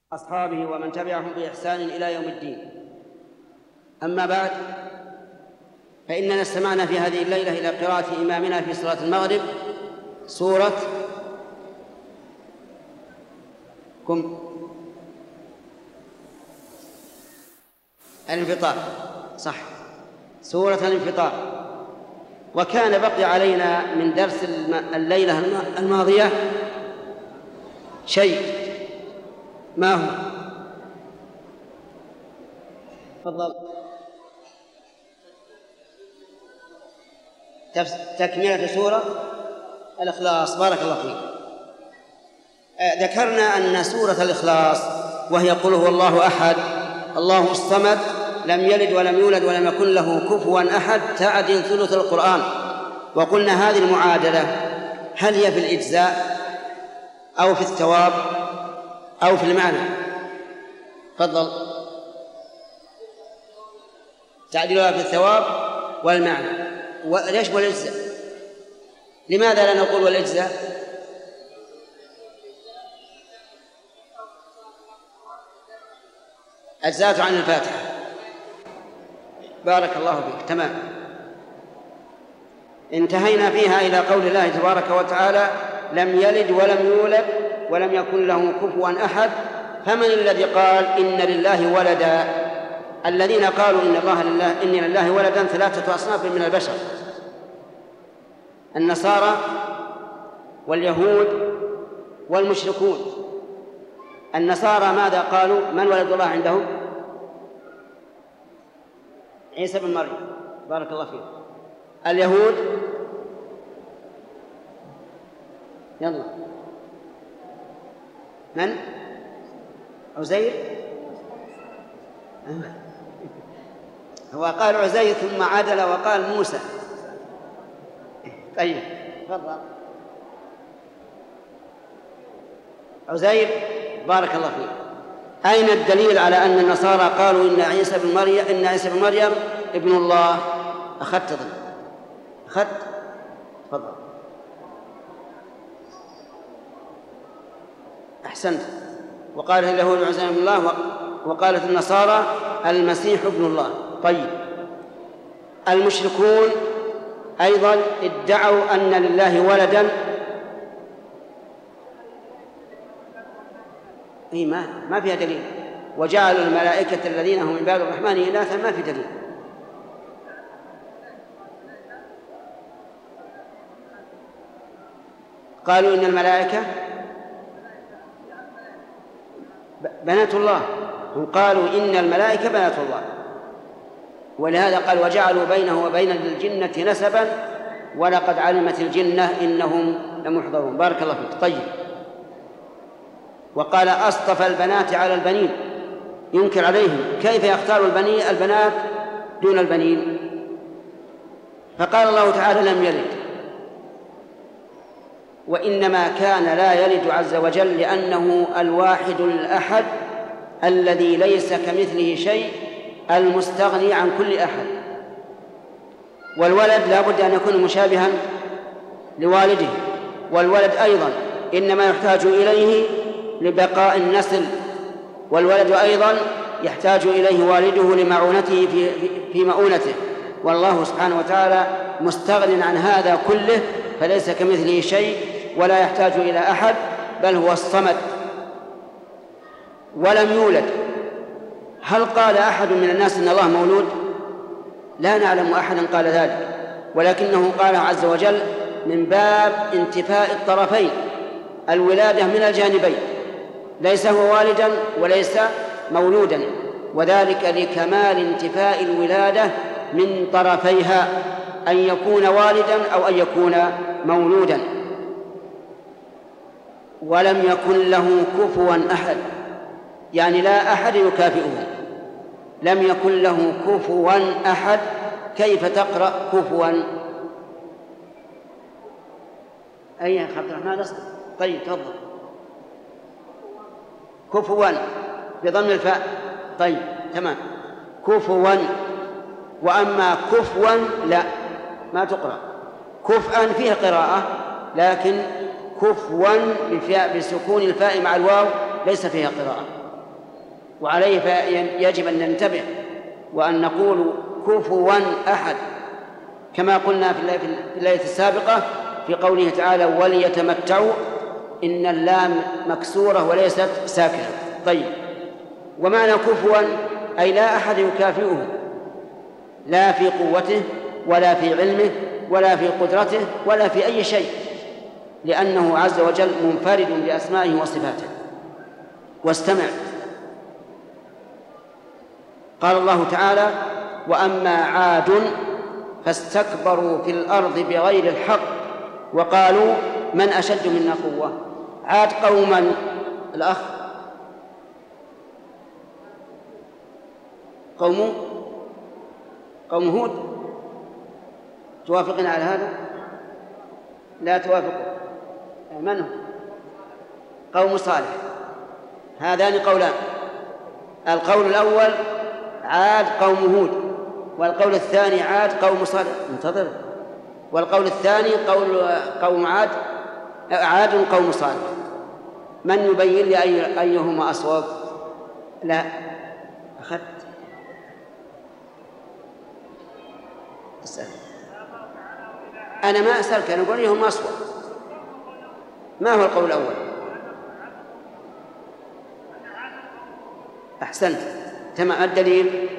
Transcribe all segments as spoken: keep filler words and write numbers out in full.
أصحابه ومن تبعهم بإحسان إلى يوم الدين. أما بعد، فإننا استمعنا في هذه الليلة إلى قراءة إمامنا في صلاة المغرب سورة كم الانفطار، صح، سورة الانفطار. وكان بقي علينا من درس الليلة الماضية شيء، ما هو؟ تفضل. تكملة سورة الإخلاص، بارك الله فيك. ذكرنا أن سورة الإخلاص وهي قل هو الله أحد الله الصمد لم يلد ولم يولد ولم يكن له كفوا أحد تعدل ثلث القرآن. وقلنا هذه المعادلة هل هي في الإجزاء أو في الثواب أو في المعنى؟ تفضل. تعديلها في الثواب والمعنى. وليش والإجزاء؟ لماذا لا نقول والإجزاء؟ أجزاءت عن الفاتحة، بارك الله فيك، تمام. انتهينا فيها إلى قول الله تبارك وتعالى لم يلد ولم يولد ولم يكن له كفوا أحد. فمن الذي قال إن لله ولدا؟ الذين قالوا إن الله لله إن لله ولدا ثلاثة أصناف من البشر: النصارى واليهود والمشركون. النصارى ماذا قالوا؟ من ولد الله عندهم؟ عيسى بن مريم، بارك الله فيك. اليهود يلا من؟ عزير. هو قال عزير ثم عدل وقال موسى. طيب تفضل. عزير، بارك الله فيك. أين الدليل على أن النصارى قالوا إن عيسى بن مريم إن عيسى بن مريم ابن الله؟ أخذت ظل أخذت تفضل. أحسنت. وقالت اليهود عزير ابن الله وقالت النصارى المسيح ابن الله. طيب، المشركون أيضا ادعوا أن لله ولدا. أي ما ما فيها دليل. وجعلوا الملائكة الذين هم عباد الرحمن إناثا، ما في دليل. قالوا إن الملائكة بنات الله، هم قالوا إن الملائكة بنات الله، ولهذا قال وجعلوا بينه وبين الجنة نسبا ولقد علمت الجنة إنهم لمحضرون، بارك الله فيك. طيب، وقال أصطفى البنات على البنين، ينكر عليهم كيف يختار البني البنات دون البنين. فقال الله تعالى لم يلد، وإنما كان لا يلد عز وجل لأنه الواحد الأحد الذي ليس كمثله شيء، المستغني عن كل أحد. والولد لا بد أن يكون مشابها لوالده، والولد أيضا إنما يحتاج إليه لبقاء النسل، والولد أيضا يحتاج إليه والده لمعونته في, في مؤونته. والله سبحانه وتعالى مستغن عن هذا كله، فليس كمثله شيء ولا يحتاج إلى أحد، بل هو الصمد. ولم يولد. هل قال أحد من الناس إن الله مولود؟ لا نعلم أحدا قال ذلك، ولكنه قال عز وجل من باب انتفاء الطرفين، الولادة من الجانبين، ليس هو والدا وليس مولودا، وذلك لكمال انتفاء الولادة من طرفيها، أن يكون والدا أو أن يكون مولودا. ولم يكن له كفوا أحد، يعني لا أحد يكافئه. لم يكن له كفوا أحد. كيف تقرأ كفوا؟ أي عبد الرحمن أصدق. طيب تفضل. كفوا بضم الفاء. طيب تمام، كفوا. وأما كفوا لا، ما تقرأ. كفءا فيه قراءة، لكن كفوا بسكون الفاء مع الواو ليس فيها قراءة. وعليه فيجب أن ننتبه وأن نقول كفوا أحد، كما قلنا في الليلة السابقة في قوله تعالى وليتمتعوا، إن اللام مكسورة وليست ساكنة. طيب، ومعنى كفوا أي لا أحد يكافئه، لا في قوته ولا في علمه ولا في قدرته ولا في أي شيء، لأنه عز وجل منفرد بأسمائه وصفاته. واستمع، قال الله تعالى وأما عاد فاستكبروا في الأرض بغير الحق وقالوا من أشد منا قوة. عاد قوما الأخ قوم قوم هود، توافقنا على هذا؟ لا توافقوا. من هو؟ قوم صالح. هذان قولان، القول الأول عاد قوم هود، والقول الثاني عاد قوم صالح. انتظر. والقول الثاني قول قوم عاد عاد قوم صالح. من يبين لي أي أيهما أصوب؟ لا أخذت أسأل. أنا ما أسألك، أنا أقول أيهما أصوب. ما هو القول الأول؟ أحسنت، تمام. الدليل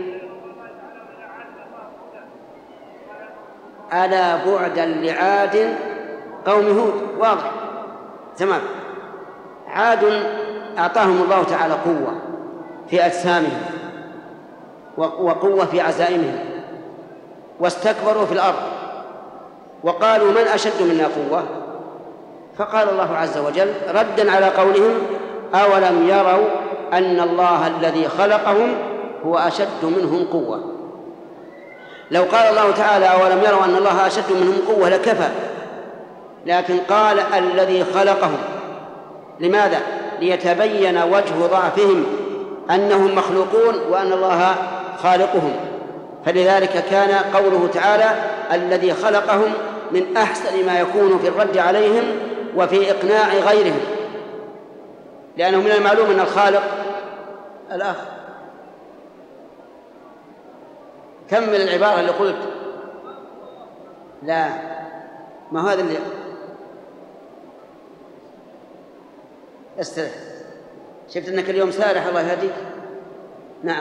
ألا بعدا لعاد قوم هود، واضح تمام. عاد أعطاهم الله تعالى قوة في أجسامهم وقوة في عزائمهم، واستكبروا في الأرض وقالوا من أشد منا قوة. فقال الله عز وجل ردا على قولهم أولم يروا أن الله الذي خلقهم هو أشد منهم قوة. لو قال الله تعالى أولم يروا أن الله أشد منهم قوة لكفى، لكن قال الذي خلقهم. لماذا؟ ليتبين وجه ضعفهم، أنهم مخلوقون وأن الله خالقهم. فلذلك كان قوله تعالى الذي خلقهم من أحسن ما يكون في الرد عليهم وفي إقناع غيرهم، لأنه من المعلوم أن الخالق الأخ. كمل العبارة اللي قلت. لا، ما هذا اللي استرح. شفت أنك اليوم سارح، الله يهديك. نعم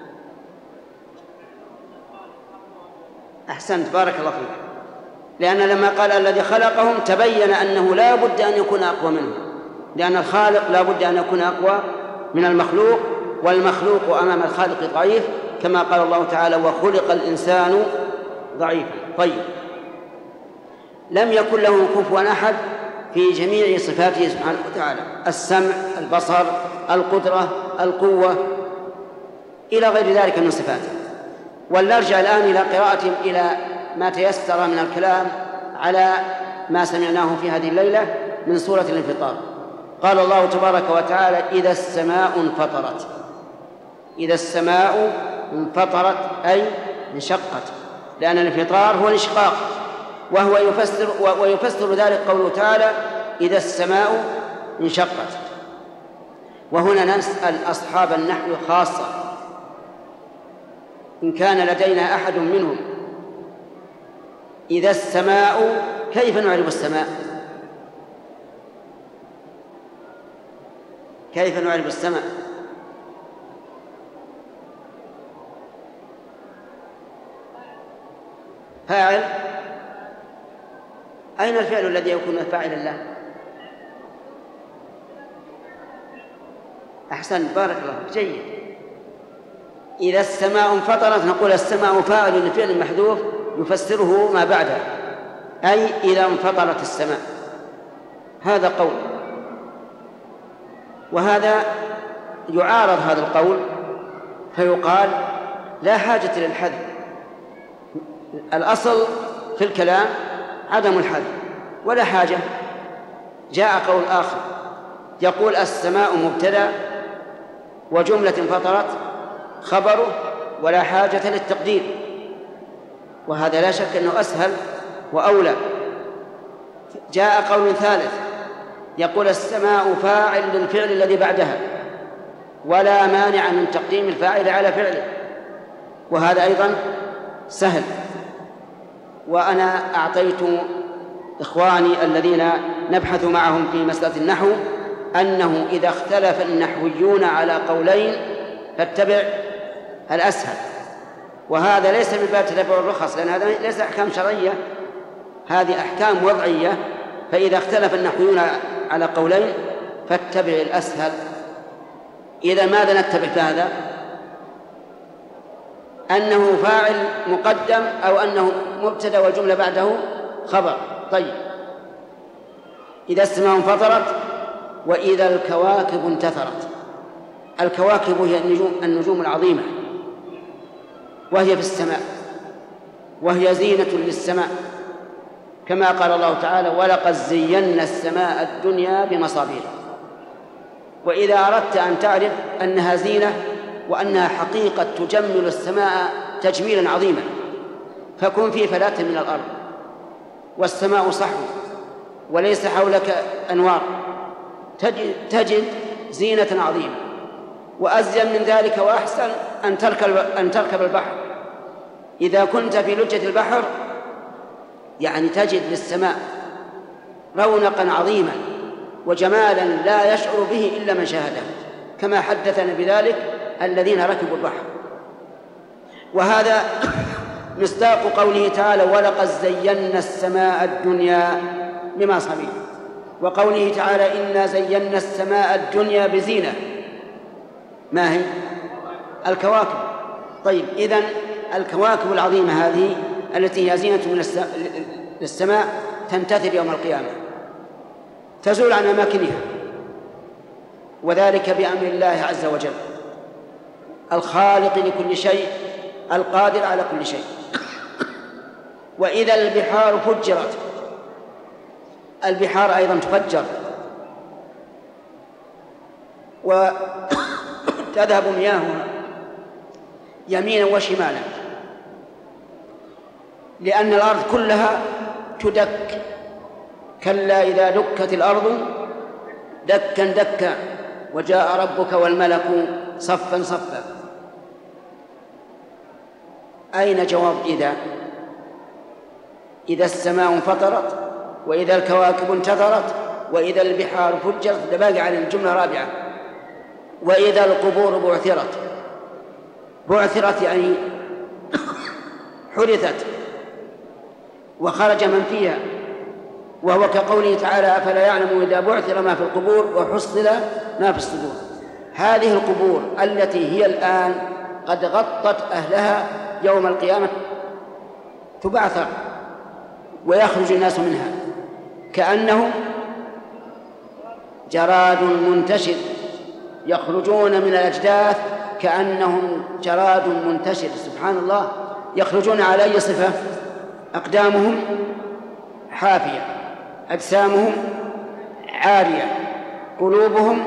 أحسنت، بارك الله فيك. لأن لما قال الذي خلقهم تبين أنه لا بد أن يكون أقوى منه، لأن الخالق لا بد أن يكون أقوى من المخلوق، والمخلوق أمام الخالق ضعيف، كما قال الله تعالى وخلق الإنسان ضعيفا. طيب، لم يكن له كفوا أحد في جميع صفاته سبحانه وتعالى: السمع، البصر، القدرة، القوة، إلى غير ذلك من صفاته. ولنرجع الآن إلى قراءة إلى ما تيسر من الكلام على ما سمعناه في هذه الليلة من سورة الانفطار. قال الله تبارك وتعالى إذا السماء انفطرت. إذا السماء انفطرت أي انشقت، لأن الانفطار هو الانشقاق، وهو يفسر ويفسر ذلك قوله تعالى إذا السماء انشقت. وهنا نسأل أصحاب النحو خاصة إن كان لدينا أحد منهم: إذا السماء، كيف نعرف السماء؟ كيف نعرف السماء؟ فاعل، أين الفعل الذي يكون فاعلا له؟ أحسن، بارك الله، جيد. إذا السماء انفطرت نقول السماء فاعل لفعل محذوف يفسره ما بعده، أي إذا انفطرت السماء. هذا قول، وهذا يعارض هذا القول، فيقال لا حاجة للحذف. الأصل في الكلام عدم الحذف ولا حاجة. جاء قول آخر يقول السماء مبتدأ وجملة انفطرت خبره ولا حاجة للتقدير، وهذا لا شك أنه أسهل وأولى. جاء قول ثالث يقول السماء فاعل للفعل الذي بعدها، ولا مانع من تقديم الفاعل على فعله، وهذا أيضا سهل. وأنا أعطيت إخواني الذين نبحث معهم في مسألة النحو أنه إذا اختلف النحويون على قولين فاتبع الأسهل، وهذا ليس من باب تتبع الرخص، لأن هذا ليس أحكام شرعية، هذه أحكام وضعية. فإذا اختلف النحويون على قولين فاتبع الأسهل. إذا ماذا نتبع في هذا؟ أنه فاعل مقدم أو أنه مبتدأ والجملة بعده خبر. طيب، إذا السماء انفطرت وإذا الكواكب انتثرت. الكواكب هي النجوم, النجوم العظيمة، وهي في السماء، وهي زينة للسماء، كما قال الله تعالى: ولقد زينا السماء الدنيا بمصابيح. وإذا أردت أن تعرف أنها زينة وأنها حقيقة تجمل السماء تجميلا عظيما، فكن في فلاة من الأرض والسماء صحو وليس حولك أنوار، تجد, تجد زينة عظيمة. وأزين من ذلك وأحسن أن تركب, أن تركب البحر. إذا كنت في لجة البحر يعني تجد للسماء رونقا عظيما وجمالا لا يشعر به إلا من شاهده، كما حدثنا بذلك الذين ركبوا البحر. وهذا مصداق قوله تعالى: ولقد زينا السماء الدنيا بمصابيح، وقوله تعالى: إنا زينا السماء الدنيا بزينة. ما هي؟ الكواكب. طيب، إذن الكواكب العظيمة هذه التي هي زينة من السماء تنتثر يوم القيامة، تزول عن أماكنها، وذلك بأمر الله عز وجل الخالق لكل شيء القادر على كل شيء. وإذا البحار فجرت، البحار أيضا تفجر وتذهب مياهها يمينا وشمالا، لأن الأرض كلها تدك. كلا إذا دكت الأرض دكا دكا وجاء ربك والملك صفا صفا. أين جواب إذا؟ إذا السماء انفطرت وإذا الكواكب انتثرت وإذا البحار فجرت، ده باقي على الجملة رابعة. وإذا القبور بعثرت. بعثرت يعني حدثت وخرج من فيها، وهو كقوله تعالى: أفلا يعلم إذا بعثر ما في القبور وحصل ما في الصدور. هذه القبور التي هي الآن قد غطت أهلها يوم القيامة تبعثر ويخرج الناس منها كأنهم جراد منتشر، يخرجون من الأجداث كأنهم جراد منتشر. سبحان الله. يخرجون على أي صفة؟ أقدامهم حافية، أجسامهم عارية، قلوبهم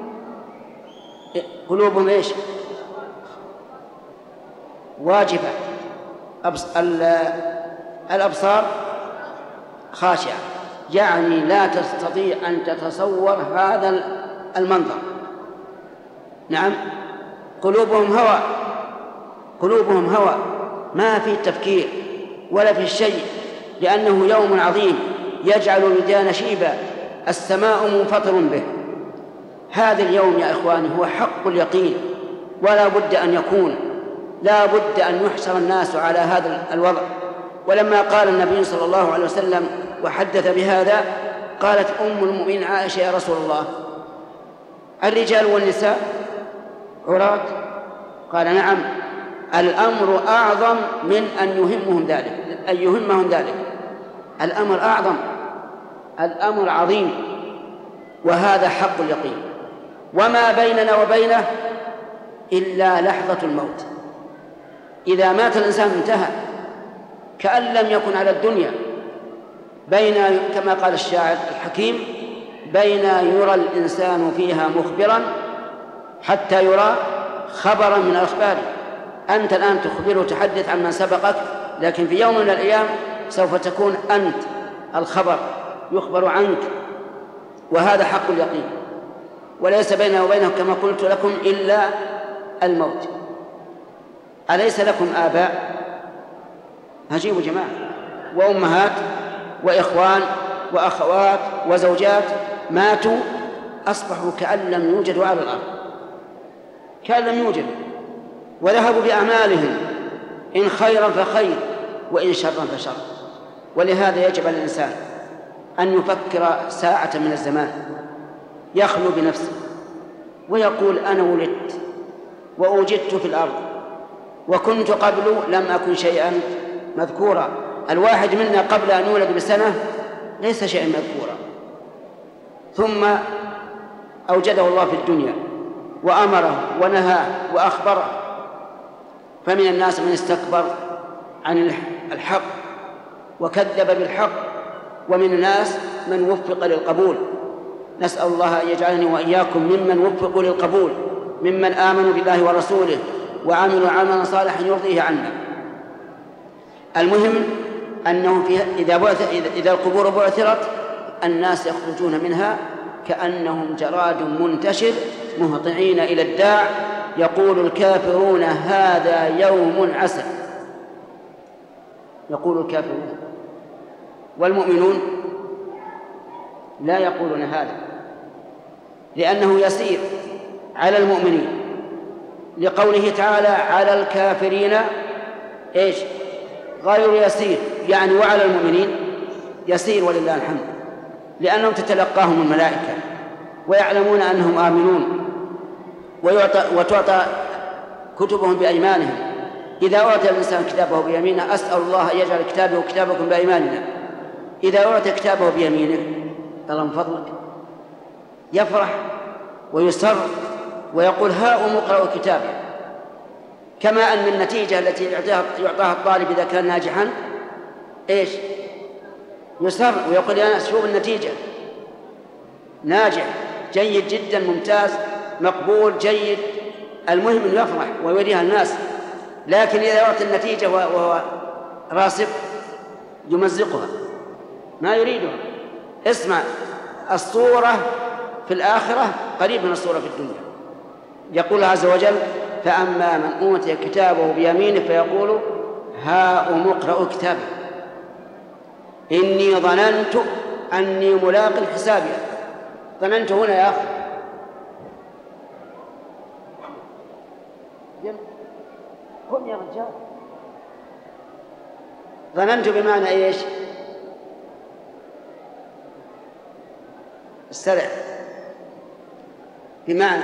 قلوبهم إيش؟ واجفة، الأبصار خاشعة. يعني لا تستطيع أن تتصور هذا المنظر. نعم، قلوبهم هواء، قلوبهم هواء، ما في تفكير ولا في شيء، لأنه يوم عظيم يجعل الوديان شيبا، السماء منفطر به. هذا اليوم يا إخواني هو حق اليقين، ولا بد أن يكون، لا بد أن يحشر الناس على هذا الوضع. ولما قال النبي صلى الله عليه وسلم وحدث بهذا، قالت أم المؤمنين عائشة: يا رسول الله، الرجال والنساء عراة؟ قال: نعم، الأمر أعظم من أن يهمهم ذلك، أن يهمهم ذلك. الأمر أعظم، الأمر عظيم، وهذا حق اليقين. وما بيننا وبينه إلا لحظة الموت. إذا مات الإنسان انتهى، كأن لم يكن على الدنيا. بين، كما قال الشاعر الحكيم: بين يرى الإنسان فيها مخبرا حتى يرى خبرا من الأخبار. أنت الآن تخبر وتحدث عن من سبقك، لكن في يوم من الأيام سوف تكون أنت الخبر، يخبر عنك، وهذا حق اليقين. وليس بينه وبينه كما قلت لكم إلا الموت. أليس لكم آباء؟ هجيبوا جماعة، وأمهات وإخوان وأخوات وزوجات ماتوا أصبحوا كأن لم يوجدوا على الأرض، كأن لم يوجدوا، وذهبوا بأعمالهم إن خيرا فخير وإن شرا فشر. ولهذا يجب على الإنسان أن يفكر ساعة من الزمان، يخلو بنفسه ويقول أنا ولدت وأوجدت في الأرض وكنت قبل لم أكن شيئا مذكورا. الواحد منا قبل أن يولد بسنة ليس شيئا مذكورا، ثم أوجده الله في الدنيا وأمره ونهاه وأخبره. فمن الناس من استكبر عن الحق وكذب بالحق، ومن الناس من وفق للقبول. نسأل الله أن يجعلني وإياكم ممن وفقوا للقبول، ممن آمنوا بالله ورسوله وعملوا عملا صالحا يرضيه عنا. المهم أنه في إذا, بعث إذا القبور بعثرت الناس يخرجون منها كأنهم جراد منتشر مهطعين إلى الداع، يقول الكافرون هذا يوم عسر، يقول الكافرون، والمؤمنون لا يقولون هذا، لأنه يسير على المؤمنين، لقوله تعالى على الكافرين إيش؟ غير يسير، يعني وعلى المؤمنين يسير ولله الحمد، لأنهم تتلقاهم الملائكة ويعلمون أنهم آمنون وتعطى كتبهم بأيمانهم. إذا أعطى الإنسان كتابه بيمينه أسأل الله أن يجعل كتابه وكتابكم بأيماننا. إذا أعطى كتابه بيمينه قال من فضلك يفرح ويسر ويقول هاؤم اقرأوا كتابي، كما أن النتيجة التي يعطاها الطالب إذا كان ناجحا إيش؟ يسر ويقول يا ناس شوف النتيجة، ناجح جيد جدا ممتاز مقبول جيد، المهم أن يفرح ويوريها الناس. لكن إذا أعطى النتيجة وهو راسب يمزقها، ما يريدها. اسمع، الصورة في الآخرة قريب من الصورة في الدنيا. يقول عز وجل فأما من أوتي كتابه بيمينه فيقول هاؤم اقرءوا كتابي إني ظننت أني ملاق حسابي. ظننت هنا يا أخي قم يا رجال، ظننت بمعنى إيش؟ استرع، بمعنى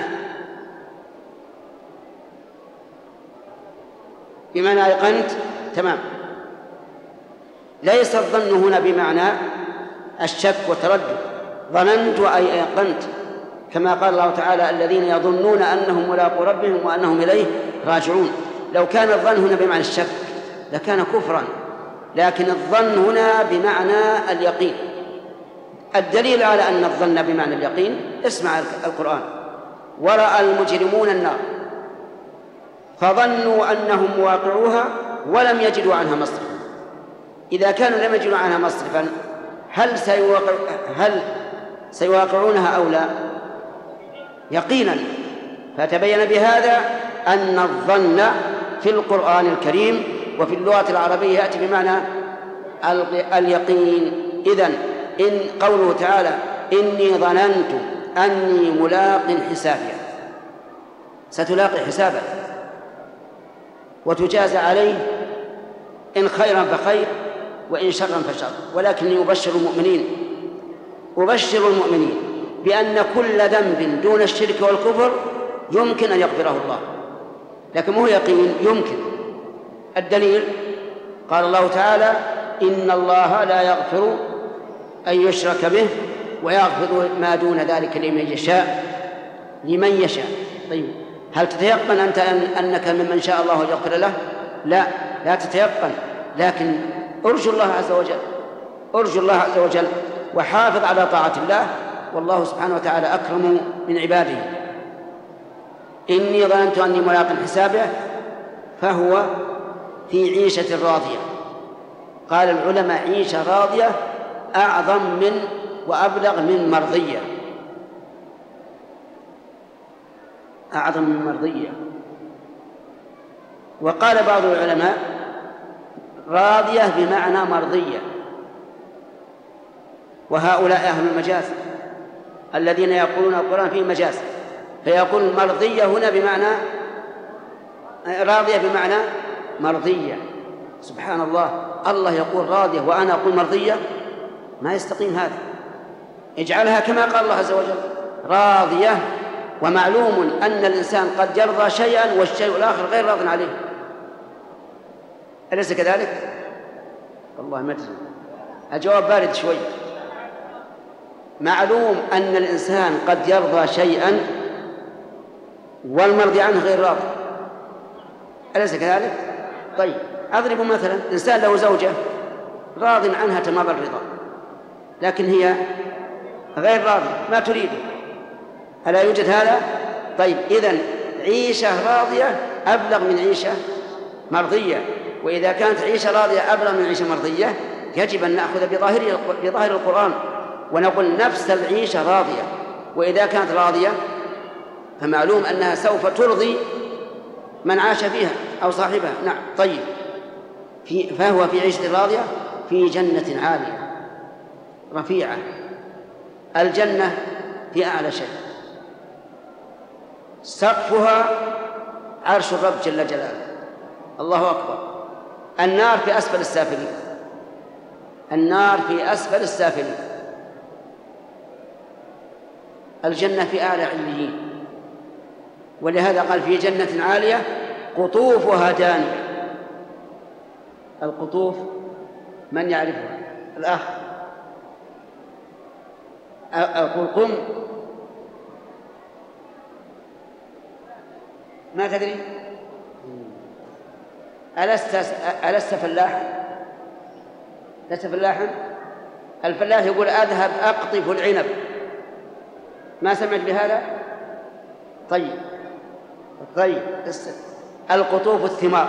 بمعنى أيقنت. تمام. ليس الظن هنا بمعنى الشك والتردد، ظننت أي أيقنت، كما قال الله تعالى الذين يظنون أنهم ملاقو ربهم وأنهم إليه راجعون. لو كان الظن هنا بمعنى الشك لكان كفرا، لكن الظن هنا بمعنى اليقين. الدليل على أن الظن بمعنى اليقين اسمع القرآن ورأى المجرمون النار فظنوا أنهم واقعوها ولم يجدوا عنها مصرفا. إذا كانوا لم يجدوا عنها مصرفا هل سيواقع هل سيواقعونها أو لا؟ يقينا. فتبين بهذا أن الظن في القرآن الكريم وفي اللغة العربية يأتي بمعنى اليقين. إذن إن قوله تعالى إني ظننت أني ملاق حسابي، ستلاقي حسابك وتجازى عليه إن خيرا فخير وإن شرا فشر. ولكني أبشر المؤمنين أبشر المؤمنين بأن كل ذنب دون الشرك والكفر يمكن أن يغفره الله، لكن هو يقين يمكن. الدليل قال الله تعالى إن الله لا يغفر أن يشرك به ويغفر ما دون ذلك لمن يشاء لمن يشاء. طيب هل تتيقن أنت أنك ممن شاء الله يغفر له؟ لا، لا تتيقن، لكن أرجو الله عز وجل أرجو الله عز وجل وحافظ على طاعة الله، والله سبحانه وتعالى أكرم من عباده. إني ظننت أني ملاق حسابه فهو في عيشة راضية. قال العلماء عيشة راضية أعظم من وأبلغ من مرضية. أعظم من مرضية. وقال بعض العلماء راضية بمعنى مرضية، وهؤلاء أهل المجاز الذين يقولون القرآن فيه مجاز، فيقول مرضية هنا بمعنى راضية بمعنى مرضية. سبحان الله، الله يقول راضية وأنا أقول مرضية، ما يستقيم هذا. اجعلها كما قال الله عز وجل راضية. ومعلوم أن الإنسان قد يرضى شيئا والشيء الآخر غير راض عليه، أليس كذلك؟ والله ما أدري، الجواب بارد شوي. معلوم أن الإنسان قد يرضى شيئا والمرضي عنه غير راض، أليس كذلك؟ طيب أضرب مثلا، إنسان له زوجة راض عنها تمام الرضا، لكن هي غير راضية ما تريده، ألا يوجد هذا؟ طيب إذن عيشة راضية أبلغ من عيشة مرضية، وإذا كانت عيشة راضية أبلغ من عيشة مرضية يجب أن نأخذ بظاهر بظاهر القرآن ونقول نفس العيشة راضية، وإذا كانت راضية فمعلوم أنها سوف ترضي من عاش فيها أو صاحبها. نعم. طيب في فهو في عيشة راضية في جنة عالية رفيعة. الجنة في أعلى شيء، سقفها عرش الرب جل جلاله، الله أكبر. النار في أسفل السافلين، النار في أسفل السافلين. الجنة في أعلى عليين، ولهذا قال في جنة عالية قطوفها دانية. القطوف من يعرفها؟ الأخ أقول قم. ما تدري؟ ألست ألست فلاح؟ لست فلاحا؟ الفلاح يقول أذهب أقطف العنب، ما سمعت بهذا؟ طيب طيب القطوف الثمار،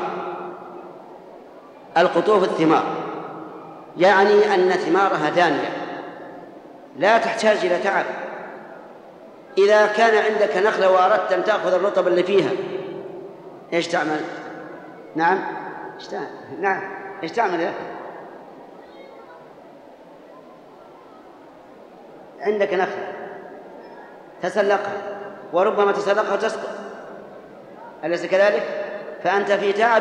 القطوف الثمار يعني أن ثمارها دانية لا تحتاج إلى تعب. إذا كان عندك نخلة وأردت أن تأخذ الرطب اللي فيها إيش تعمل؟ نعم إيش تعمل؟ نعم إيش تعمل يا أخي؟ عندك نخلة تسلقها وربما تسلقها وتسقط، أليس كذلك؟ فأنت في تعب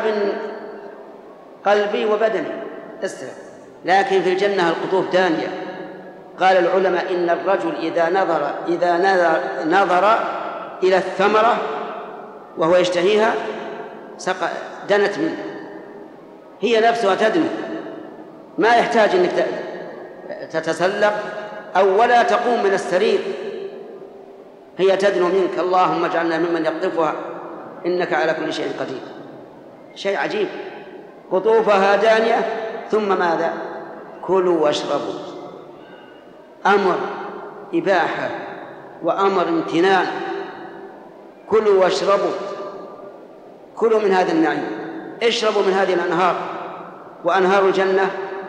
قلبي وبدني استرح. لكن في الجنة القطوف دانية. قال العلماء إن الرجل إذا نظر إذا نظر, نظر إلى الثمرة وهو يشتهيها دنت منه، هي نفسها تدنو، ما يحتاج أنك تتسلق أو ولا تقوم من السرير، هي تدنو منك. اللهم اجعلنا ممن يقطفها إنك على كل شيء قدير. شيء عجيب. قطوفها دانية. ثم ماذا؟ كلوا واشربوا، أمر إباحة وأمر امتنان. كلوا واشربوا، كلوا من هذا النعيم، اشربوا من هذه الأنهار. وأنهار الجنة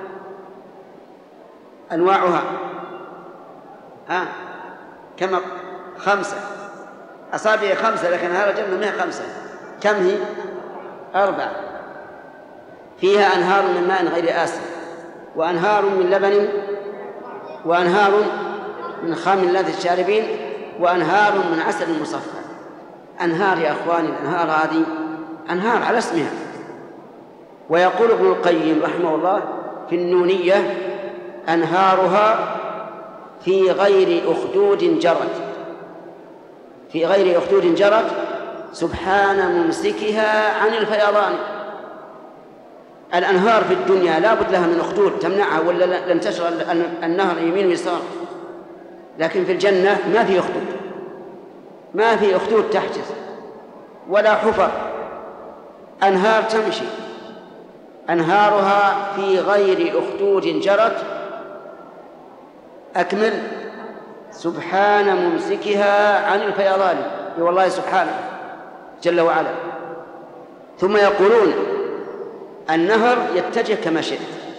أنواعها ها كما خمسة أصابع خمسة، لكن أنهار الجنة منها خمسة. كم هي؟ أربعة. فيها أنهار من ماء غير آسن، وأنهار من لبن، وأنهار من خام لذة الشاربين، وأنهار من عسل مصفى. أنهار يا أخواني، الأنهار هذه أنهار على اسمها. ويقول ابن القيم رحمه الله في النونية أنهارها في غير أخدود جرت، في غير أخدود جرت سبحان ممسكها عن الفيضان. الأنهار في الدنيا لا بد لها من أخدود تمنعها ولا لن تشرب النهر يمين ويسار، لكن في الجنة ما في أخدود، ما في أخدود تحجز ولا حفر، أنهار تمشي. أنهارها في غير أخدود جرت. أكمل. سبحان ممسكها عن الفيضان، والله سبحانه جل وعلا. ثم يقولون النهر يتجه كما شئت،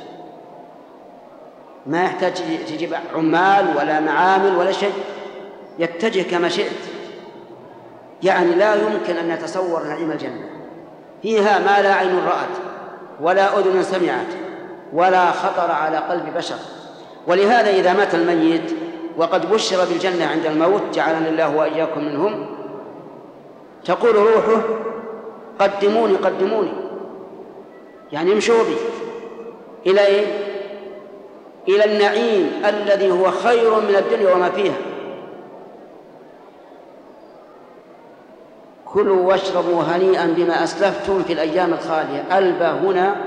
ما يحتاج تجيب عمال ولا معامل ولا شيء، يتجه كما شئت. يعني لا يمكن أن نتصور نعيم الجنة، فيها ما لا عين رأت ولا أذن سمعت ولا خطر على قلب بشر. ولهذا إذا مات الميت وقد بشر بالجنة عند الموت جعلنا الله وإياكم منهم، تقول روحه قدموني قدموني، يعني امشوا بي إلى إيه؟ إلى النعيم الذي هو خير من الدنيا وما فيها. كلوا واشربوا هنيئا بما أسلفتم في الأيام الخالية. ألبى هنا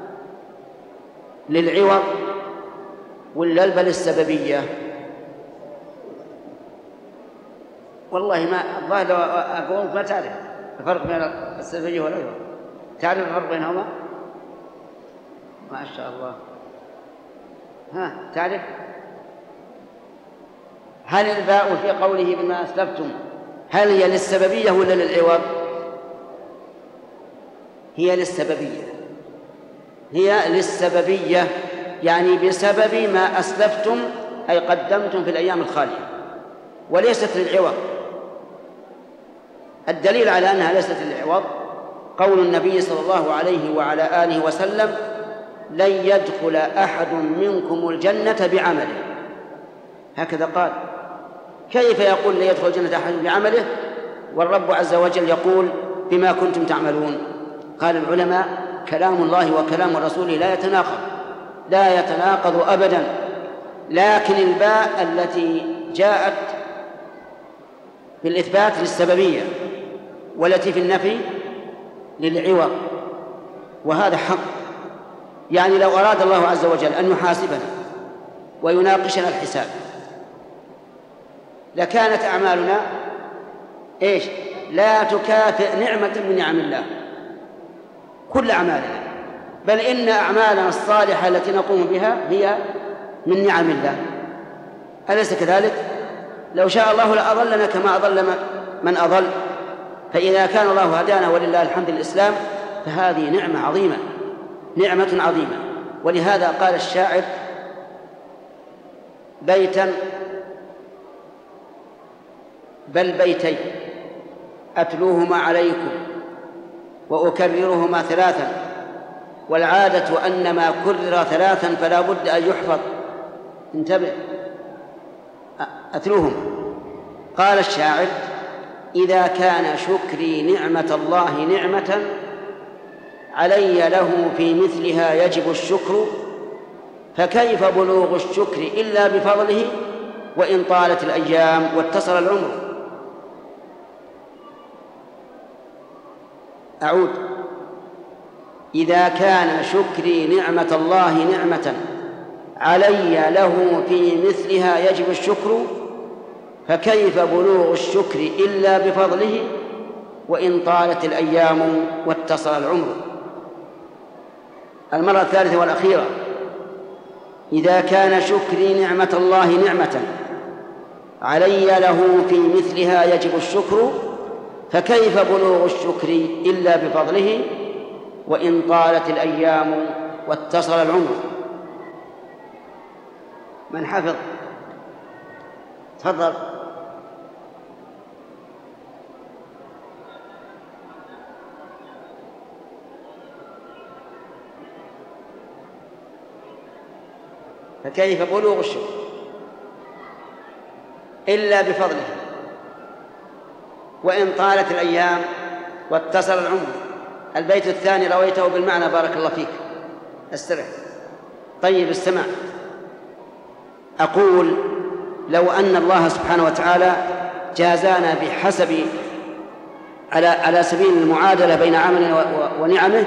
للعوض ولا ألبى للسببية؟ والله ما الظاهر لو أقول ما تعرف الفرق بين السببية والعوض. تعرف الفرق بينهما؟ ما شاء الله. ها تعرف؟ هل الباء في قوله بما أسلفتم هل هي للسببية ولا للعوض؟ هي للسببية، هي للسببية، يعني بسبب ما أسلفتم أي قدمتم في الأيام الخالية، وليست للعوض. الدليل على أنها ليست للعوض قول النبي صلى الله عليه وعلى آله وسلم: لن يدخل أحد منكم الجنة بعمله. هكذا قال. كيف يقول لن يدخل الجنة أحد بعمله والرب عز وجل يقول بما كنتم تعملون؟ قال العلماء: كلام الله وكلام رسوله لا يتناقض، لا يتناقض أبدا، لكن الباء التي جاءت بالإثبات للسببية والتي في النفي للعوض، وهذا حق. يعني لو أراد الله عز وجل أن يحاسبنا ويناقشنا الحساب لكانت أعمالنا إيش؟ لا تكافئ نعمة من نعم الله، كل أعمالنا، بل إن أعمالنا الصالحة التي نقوم بها هي من نعم الله، أليس كذلك؟ لو شاء الله لأضلنا كما أضل من أضل. فإذا كان الله هدانا ولله الحمد الإسلام فهذه نعمة عظيمة، نعمة عظيمة. ولهذا قال الشاعر بيتا بل بيتين أتلوهما عليكم وأكررهما ثلاثا، والعادة أن ما كرر ثلاثا فلا بد أن يحفظ. انتبه، أتلوهم. قال الشاعر: إذا كان شكري نعمة الله نعمة علي له في مثلها يجب الشكر، فكيف بلوغ الشكر إلا بفضله وإن طالت الأيام واتصل العمر. أعود: إذا كان شكري نعمة الله نعمة علي له في مثلها يجب الشكر، فكيف بلوغ الشكر إلا بفضله وإن طالت الأيام واتصل العمر. المرة الثالثة والأخيرة: إذا كان شكري نعمة الله نعمة علي له في مثلها يجب الشكر، فكيف بلوغ الشكر إلا بفضله وإن طالت الأيام واتصل العمر. من حفظ؟ تفضل. فكيف بلوغ الشكر إلا بفضله وإن طالت الأيام واتصل العمر. البيت الثاني رويته بالمعنى، بارك الله فيك، استرح. طيب استمع. أقول: لو أن الله سبحانه وتعالى جازانا بحسب على على سبيل المعادلة بين عمله ونعمه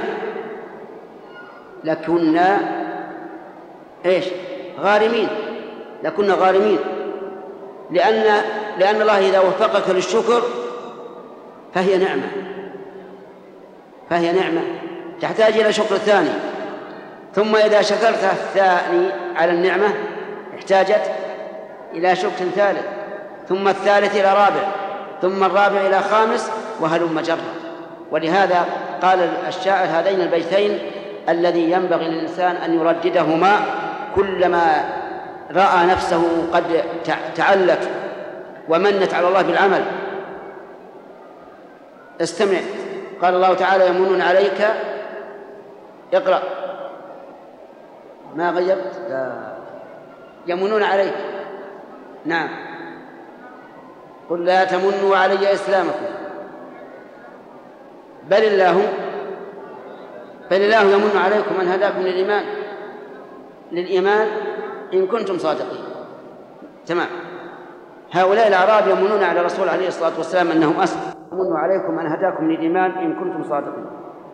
لكنا إيش؟ غارمين، لكنا غارمين، لأن لأن الله إذا وفقك للشكر فهي نعمة، فهي نعمة تحتاج إلى شكر ثاني، ثم إذا شكرت الثاني على النعمة احتاجت إلى شكر ثالث، ثم الثالث إلى رابع، ثم الرابع إلى خامس، وهلم جرا. ولهذا قال الشاعر هذين البيتين الذي ينبغي للإنسان أن يرددهما كلما رأى نفسه قد تعلت ومنت على الله بالعمل. استمع. قال الله تعالى يمنون عليك. اقرأ. ما غيبت؟ لا. يمنون عليك. نعم. قل لا تمنوا علي إسلامكم بل الله بل الله يمن عليكم أن هداكم للإيمان للإيمان إن كنتم صادقين. تمام. هؤلاء الأعراب يمنون على الرسول عليه الصلاة والسلام أنهم أسلموا. يمن عليكم أن هداكم للإيمان إن كنتم صادقين.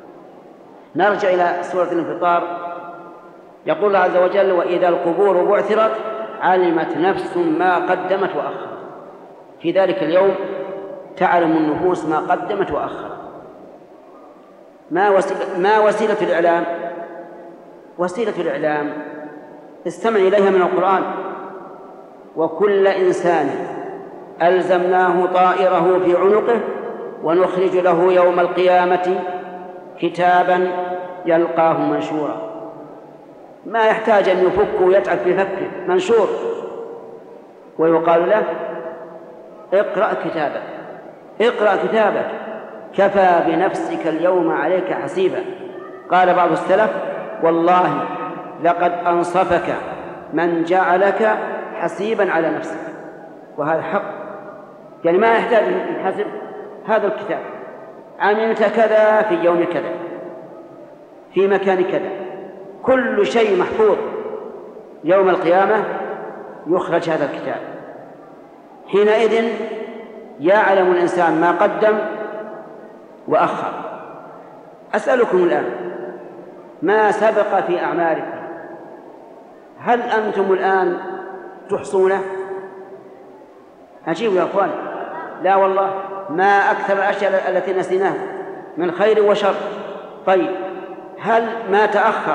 نرجع إلى سورة الانفطار. يقول الله عز وجل وإذا القبور بعثرت علمت نفس ما قدمت وأخرت. في ذلك اليوم تعلم النفوس ما قدمت وأخرت. ما وسيلة, ما وسيلة الإعلام؟ وسيلة الإعلام استمع إليها من القرآن. وكل إنسان ألزمناه طائره في عنقه ونخرج له يوم القيامة كتابا يلقاه منشورا. ما يحتاج أن يفك ويتعب في فكه، منشور. ويقال له اقرأ كتابك اقرأ كتابك كفى بنفسك اليوم عليك حسيبا. قال بعض السلف والله لقد أنصفك من جعلك حسيبا على نفسك. وهذا حق، يعني ما يحتاج أن يحسب. هذا الكتاب عملت كذا في يوم كذا في مكان كذا، كل شيء محفوظ. يوم القيامة يخرج هذا الكتاب. حينئذ يعلم الإنسان ما قدم وأخر. أسألكم الآن ما سبق في أعمالكم هل أنتم الآن تحصونه؟ أجيبوا يا أخوان. لا والله، ما أكثر الأشياء التي نسيناها من خير وشر. طيب هل ما تأخر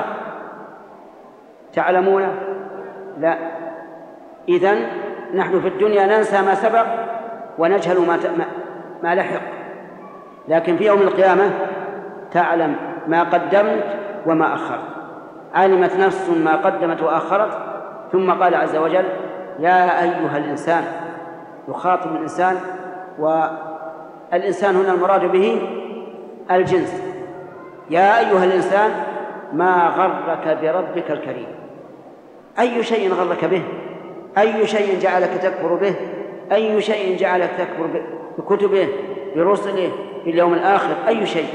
تعلمونه؟ لا. إذن نحن في الدنيا ننسى ما سبق ونجهل ما, ما, ما لحق، لكن في يوم القيامة تعلم ما قدمت وما أخرت. علمت نفس ما قدمت وأخرت. ثم قال عز وجل يا أيها الإنسان، يخاطب الإنسان، والإنسان هنا المراد به الجنس. يا أيها الإنسان ما غرك بربك الكريم. أي شيء غرك به؟ أي شيء جعلك تكفر به؟ أي شيء جعلك تكفر بكتبه برسله في اليوم الآخر؟ أي شيء؟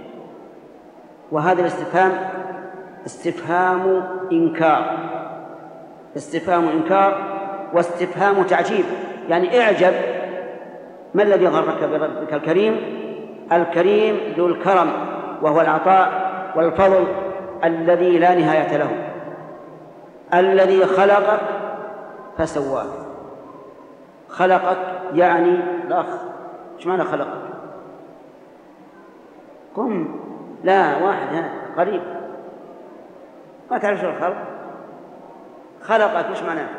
وهذا الاستفهام استفهام إنكار، استفهام إنكار واستفهام تعجيب، يعني اعجب. ما الذي غرك بربك الكريم؟ الكريم ذو الكرم، وهو العطاء والفضل الذي لا نهاية له، الذي خلقك فسواك. خلقك يعني الأخ، ايش معنى خلقك؟ قم. لا، واحد ها قريب ما تعرف شو الخلق. خلقك ايش معناه؟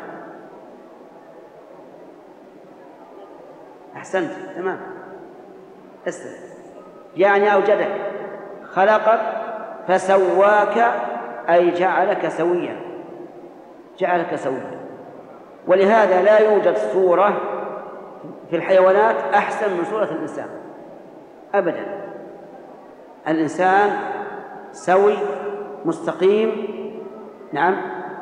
أحسنت، تمام، استنى. يعني أوجدك، خلقك فسواك أي جعلك سويا، جعلك سويا. ولهذا لا يوجد صورة في الحيوانات أحسن من صورة الإنسان أبدا. الإنسان سوي مستقيم، نعم،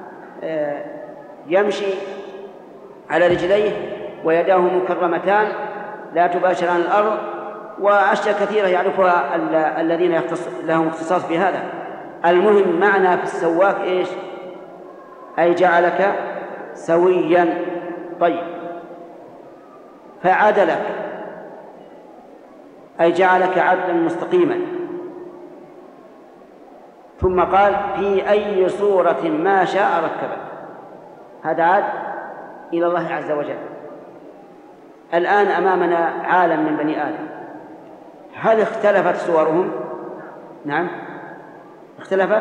يمشي على رجليه ويداه مكرمتان لا تباشران الأرض، وأشياء كثيرة يعرفها الذين يختص لهم اختصاص بهذا. المهم معنى في السواك إيش؟ أي جعلك سويا. طيب، فعدلك أي جعلك عدلا مستقيما. ثم قال في أي صورة ما شاء ركبك. هذا عاد إلى الله عز وجل. الآن أمامنا عالم من بني آدم، هل اختلفت صورهم؟ نعم اختلفت.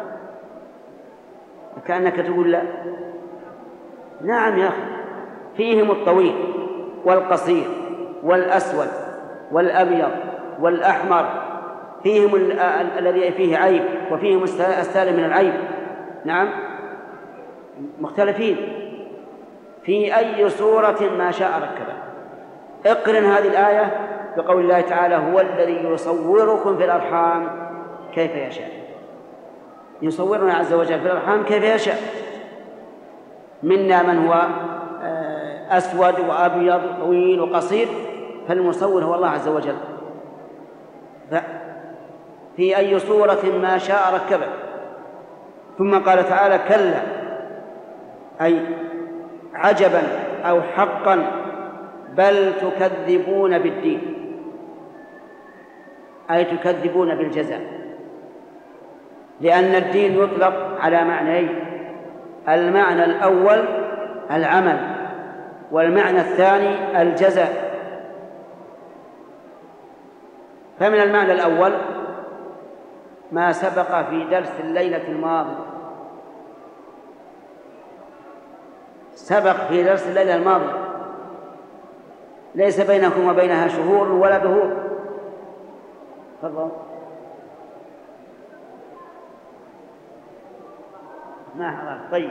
كأنك تقول لا. نعم يا أخي، فيهم الطويل والقصير والأسود والأبيض والأحمر، فيهم الذي فيه عيب وفيهم السالم من العيب. نعم مختلفين. في أي صورة ما شاء ركبه. اقرن هذه الآية بقول الله تعالى هو الذي يصوركم في الأرحام كيف يشاء، يصورنا عز وجل في الأرحام كيف يشاء، منا من هو أسود وأبيض طويل وقصير، فالمصور هو الله عز وجل، في أي صورة ما شاء ركبه. ثم قال تعالى كلا، أي عجبا أو حقا، بل تكذبون بالدين، أي تكذبون بالجزاء، لأن الدين يطلق على معنيين: المعنى الأول العمل، والمعنى الثاني الجزاء. فمن المعنى الأول ما سبق في درس الليلة الماضي، سبق في درس الليلة الماضي، ليس بينكم وبينها شهور ولا دهور. تفضل. ما حضر. طيب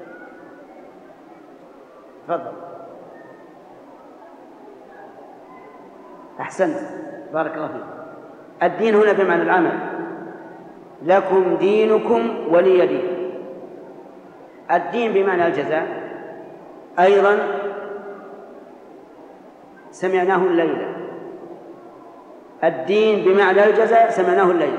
تفضل. أحسنت، بارك الله فيك. الدين هنا بمعنى العمل، لكم دينكم ولي دين. الدين بمعنى الجزاء أيضا سمعناه الليلة، الدين بمعنى الجزاء سمعناه الليلة.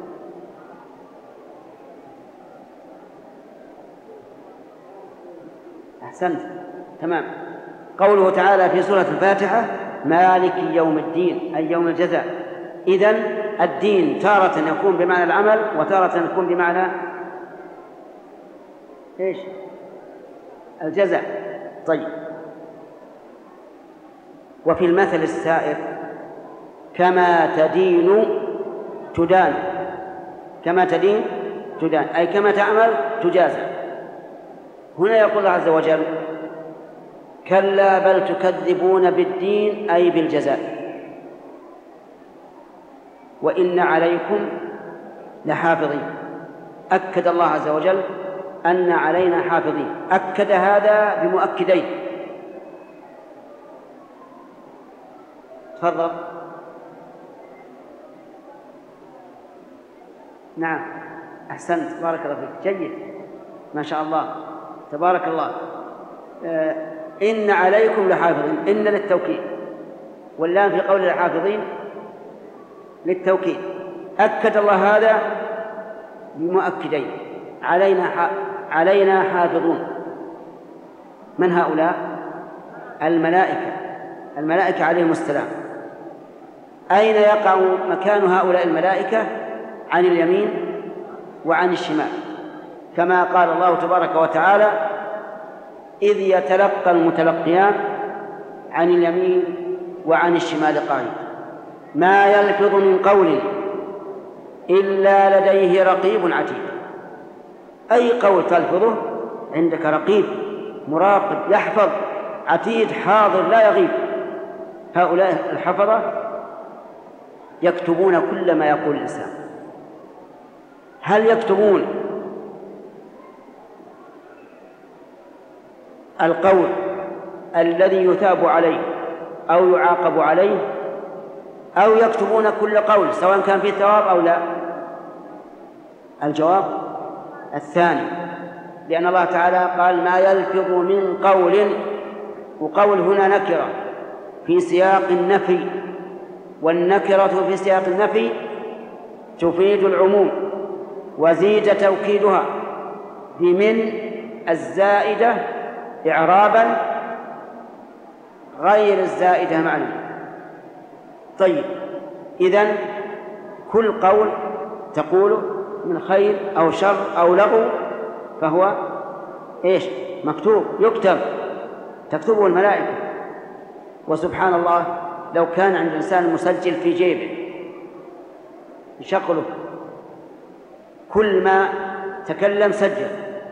أحسنت، تمام. قوله تعالى في سورة الفاتحة مالك يوم الدين، أي يوم الجزاء. إذن الدين تارة يكون بمعنى العمل، وتارة يكون بمعنى إيش؟ الجزاء. طيب، وفي المثل السائر كما تدين تدان، كما تدين تدان، أي كما تعمل تجازى. هنا يقول الله عز وجل كلا بل تكذبون بالدين، أي بالجزاء، وإن عليكم لحافظين. أكد الله عز وجل أن علينا حافظين، أكد هذا بمؤكدين. تفضل. نعم، أحسنت، بارك الله فيك، جيد، ما شاء الله، تبارك الله. آه إن عليكم لحافظين، إن للتوكيد، واللام في قول الحافظين للتوكيد. أكد الله هذا بمؤكدين: علينا علينا حافظون. من هؤلاء؟ الملائكة، الملائكة عليهم السلام. أين يقع مكان هؤلاء الملائكة؟ عن اليمين وعن الشمال، كما قال الله تبارك وتعالى إذ يتلقى المتلقيان عن اليمين وعن الشمال قعيد ما يلفظ من قول إلا لديه رقيب عتيد. أي قول تلفظه عندك رقيب مراقب يحفظ، عتيد حاضر لا يغيب. هؤلاء الحفظة يكتبون كل ما يقول الإنسان. هل يكتبون القول الذي يثاب عليه أو يعاقب عليه، أو يكتبون كل قول سواء كان فيه ثواب أو لا؟ الجواب الثاني، لأن الله تعالى قال ما يلفظ من قول، وقول هنا نكرة في سياق النفي، والنكرة في سياق النفي تفيد العموم، وزيد توكيدها بمن الزائدة إعرابا غير الزائدة معنى. طيب، إذن كل قول تقوله من خير أو شر أو لغو فهو إيش؟ مكتوب، يكتب، تكتبه الملائكة. وسبحان الله لو كان عند الإنسان مسجل في جيبه يشغله، كل ما تكلم سجل،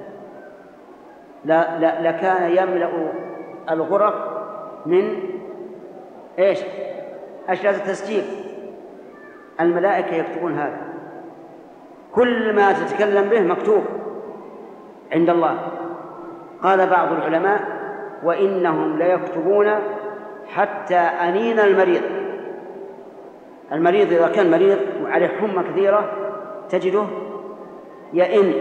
لا لا لكان يملأ الغرف من إيش؟ أشياء التسجيل. الملائكة يكتبون هذا، كل ما تتكلم به مكتوب عند الله. قال بعض العلماء وإنهم ليكتبون حتى أنين المريض، المريض إذا كان مريض وعليه حمى كثيرة تجده يئن،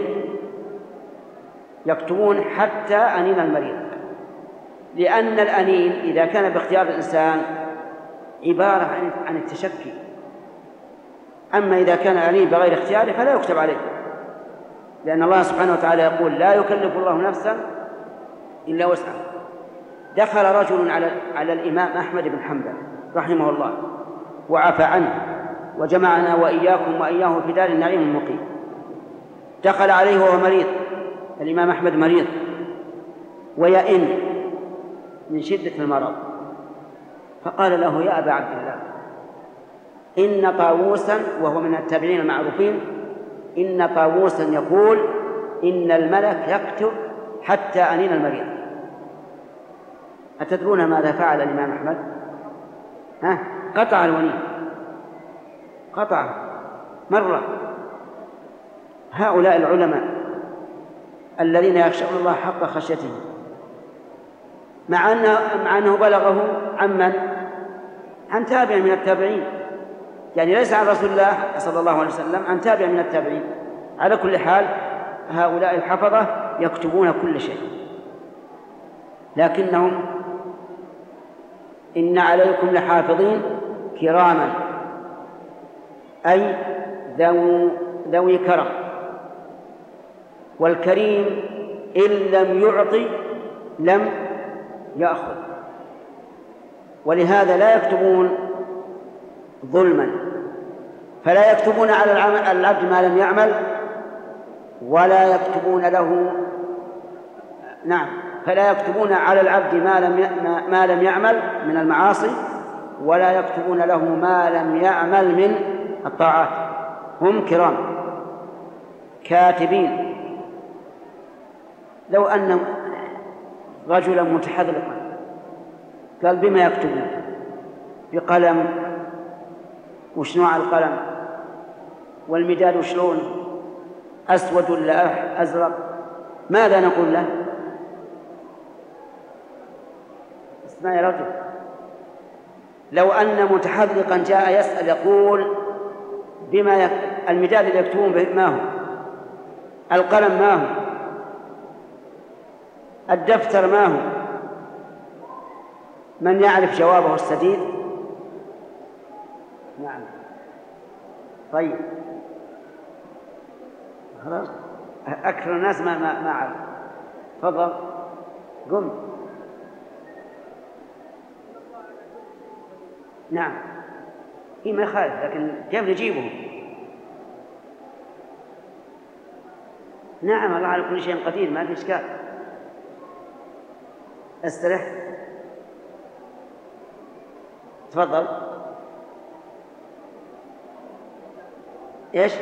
يكتبون حتى أنين المريض، لأن الأنين إذا كان باختيار الإنسان عبارة عن التشكي، أما إذا كان الأنين بغير اختياره فلا يكتب عليه، لأن الله سبحانه وتعالى يقول لا يكلف الله نفسا إلا وسعها. دخل رجل على على الإمام أحمد بن حنبل رحمه الله وعفى عنه وجمعنا وإياكم وإياه في دار النعيم المقيم. دخل عليه وهو مريض، الإمام أحمد مريض ويئن من شدة المرض، فقال له يا أبا عبد الله إن طاووسا، وهو من التابعين المعروفين، إن طاووسا يقول إن الملك يكتب حتى أنين المريض. أتدرون ماذا فعل الإمام أحمد؟ ها؟ قطع الونين، قطع مرة. هؤلاء العلماء الذين يخشون الله حق خشيته، مع أنه, مع أنه بلغه عمن عن تابع من التابعين، يعني ليس عن رسول الله صلى الله عليه وسلم، عن تابع من التابعين. على كل حال هؤلاء الحفظة يكتبون كل شيء، لكنهم إن عليكم لحافظين كراما، أي ذو ذوي كرم، والكريم إن لم يعطي لم يأخذ، ولهذا لا يكتبون ظلما، فلا يكتبون على العبد ما لم يعمل، ولا يكتبون له نعم فلا يكتبون على العبد ما لم ما لم يعمل من المعاصي، ولا يكتبون له ما لم يعمل من الطاعات. هم كرام كاتبين. لو أن رجلا متحذلقا قال بما يكتبون؟ بقلم، وش نوع القلم؟ والمداد وشلون؟ أسود ولا أزرق؟ ماذا نقول له؟ اسمع يا رجل، لو أن متحذلقا جاء يسأل يقول بما يك... المداد اللي يكتبون به ما هو؟ القلم ما هو؟ الدفتر ما هو؟ من يعرف جوابه السديد؟ نعم. طيب خلاص، أكثر الناس ما ما ما عرف. تفضل قم. نعم هي ما يخالف، لكن كيف نجيبه؟ نعم الله على كل شيء قدير، ما في إشكال. استرح. تفضل. ايش؟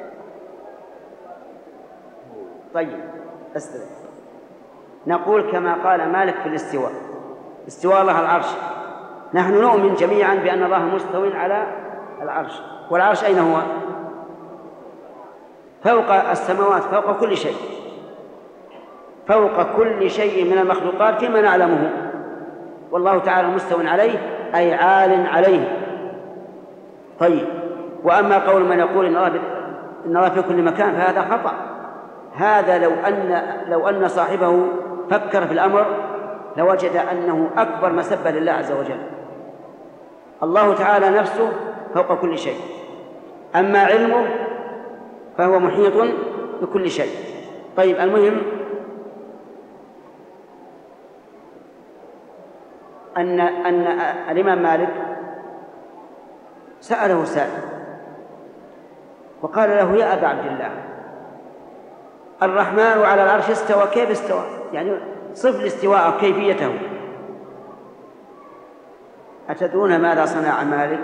طيب استرح. نقول كما قال مالك في الاستواء، استواء الله على العرش، نحن نؤمن جميعا بأن الله مستوٍ على العرش، والعرش أين هو؟ فوق السماوات، فوق كل شيء، فوق كل شيء من المخلوقات فيما نعلمه، والله تعالى مستوٍ عليه أي عال عليه. طيب، وأما قول من يقول إن الله, إن الله في كل مكان فهذا خطأ. هذا لو أن, لو أن صاحبه فكر في الأمر لوجد أنه أكبر مسبة لله عز وجل. الله تعالى نفسه فوق كل شيء، أما علمه فهو محيط بكل شيء. طيب، المهم أن أن الإمام مالك سأله سائل وقال له يا أبا عبد الله الرحمن على العرش استوى، كيف استوى؟ يعني صف الاستواء كيفيته. أتدرون ماذا صنع مالك؟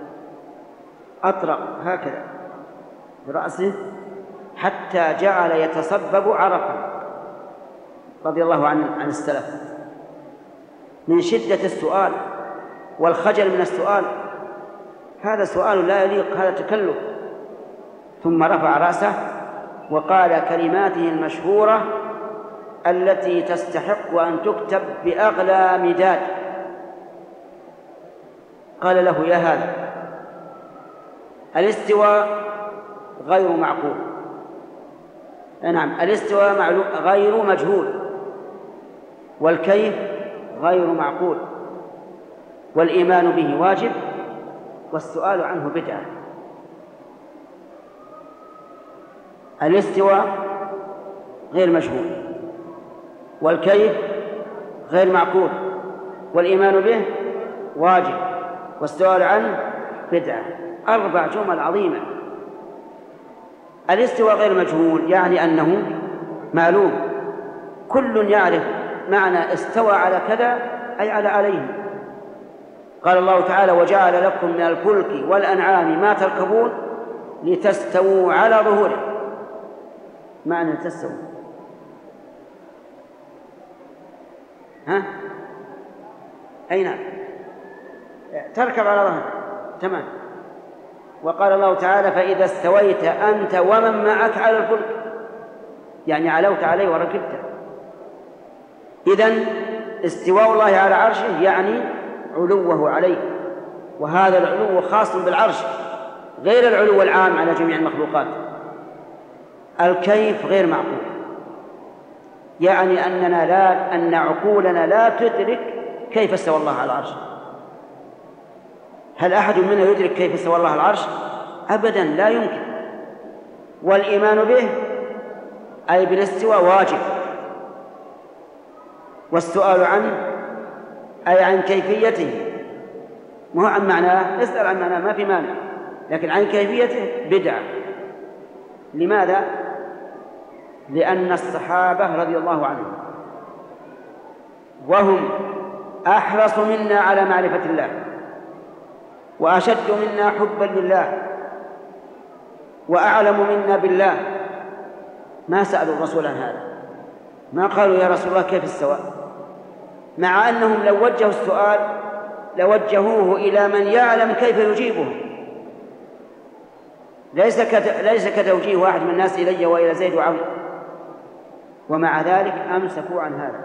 أطرق هكذا برأسه حتى جعل يتصبب عرقا، رضي الله عن عن السلف، من شدة السؤال والخجل من السؤال. هذا سؤال لا يليق، هذا تكلف. ثم رفع رأسه وقال كلماته المشهورة التي تستحق أن تكتب بأغلى مداد. قال له يا هذا الاستواء غير معقول. نعم، الاستواء غير مجهول، والكيف غير معقول، والإيمان به واجب، والسؤال عنه بدعة. الاستواء غير مجهول، والكيف غير معقول، والإيمان به واجب، والسؤال عنه بدعة. أربع جمل عظيمة. الاستواء غير مجهول يعني أنه معلوم، كل يعرف معنى استوى على كذا أي على عليه. قال الله تعالى: وجعل لكم من الفلك والأنعام ما تركبون لتستووا على ظهوره. معنى تستووا، ها؟ أي نعم، تركب على ظهره، تمام. وقال الله تعالى: فإذا استويت أنت ومن معك على الفلك، يعني علوت عليه وركبته. إذن استواء الله على عرشه يعني علوه عليه، وهذا العلو خاص بالعرش غير العلو العام على جميع المخلوقات. الكيف غير معقول، يعني أننا لا أن عقولنا لا تدرك كيف استوى الله على العرش. هل أحد منا يدرك كيف استوى الله على العرش؟ أبدا، لا يمكن. والإيمان به أي بالاستواء واجب، والسؤال عنه أي عن كيفيته، مو عن معناه. اسأل عن معناه ما في مانع، لكن عن كيفيته بدعة. لماذا؟ لأن الصحابة رضي الله عنهم وهم أحرص منا على معرفة الله، وأشد منا حبا لله، وأعلم منا بالله، ما سألوا الرسول عن هذا، ما قالوا: يا رسول الله كيف استوى؟ مع أنهم لو وجهوا السؤال لوجهوه إلى من يعلم كيف يجيبه، ليس ليس كتوجيه واحد من الناس إلي وإلى زيد وعمرو، ومع ذلك أمسكوا عن هذا،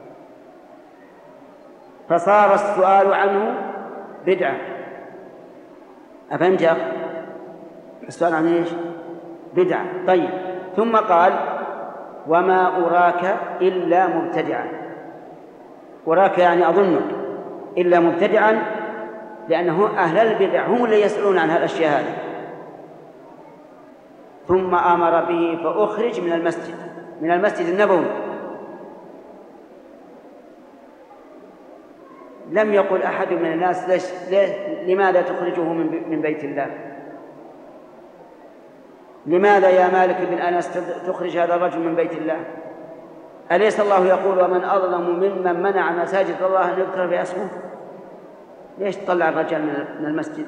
فصار السؤال عنه بدعة. أفهمت يا أخي؟ السؤال عن إيش؟ بدعة. طيب، ثم قال: وما أراك إلا مبتدعا. أراك يعني أظنك، إلا مبتدعا، لأنه أهل البدع هم اللي يسألون عن هالأشياء هذه. ثم أمر به فأخرج من المسجد، من المسجد النبوي. لم يقل أحد من الناس: ليش ليش لماذا تخرجه من بيت الله؟ لماذا يا مالك بن أنس تخرج هذا الرجل من بيت الله؟ أليس الله يقول: ومن أظلم ممن منع مساجد الله أن يذكر في اسمه؟ ليش تطلع الرجال من المسجد؟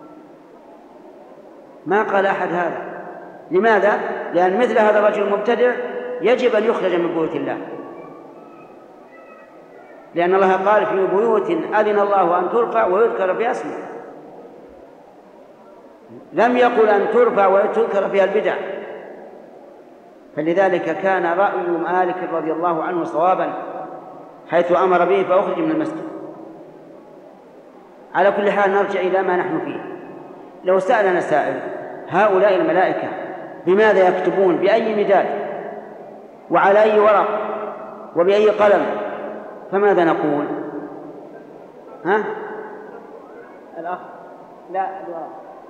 ما قال أحد هذا. لماذا؟ لأن مثل هذا الرجل المبتدع يجب أن يخرج من بيوت الله، لأن الله قال: في بيوت أذن الله أن ترفع ويذكر في اسمه. لم يقل أن ترفع وتذكر فيها البدع. فلذلك كان رأي مالك رضي الله عنه صوابا حيث أمر به فأخرج من المسجد. على كل حال نرجع إلى ما نحن فيه. لو سألنا سائل: هؤلاء الملائكة بماذا يكتبون؟ بأي مداد؟ وعلى أي ورق؟ وبأي قلم؟ فماذا نقول؟ ها؟ الأخ لا الورق.